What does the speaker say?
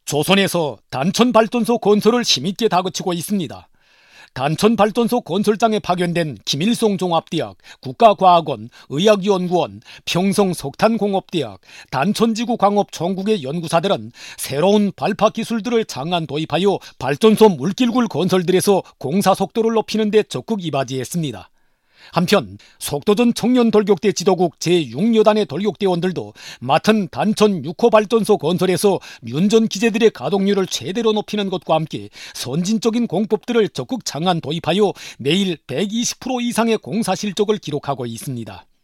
조선에서 단천발전소 건설을 힘있게 다그치고 있습니다. 단천발전소 건설장에 파견된 김일성 종합대학, 국가과학원, 의학연구원, 평성석탄공업대학, 단천지구 광업 전국의 연구사들은 새로운 발파 기술들을 장안 도입하여 발전소 물길굴 건설들에서 공사 속도를 높이는 데 적극 이바지했습니다. 한편 속도전 청년 돌격대 지도국 제6여단의 돌격대원들도 맡은 단천 6호 발전소 건설에서 윤전 기재들의 가동률을 최대로 높이는 것과 함께 선진적인 공법들을 적극 장안 도입하여 매일 120% 이상의 공사 실적을 기록하고 있습니다.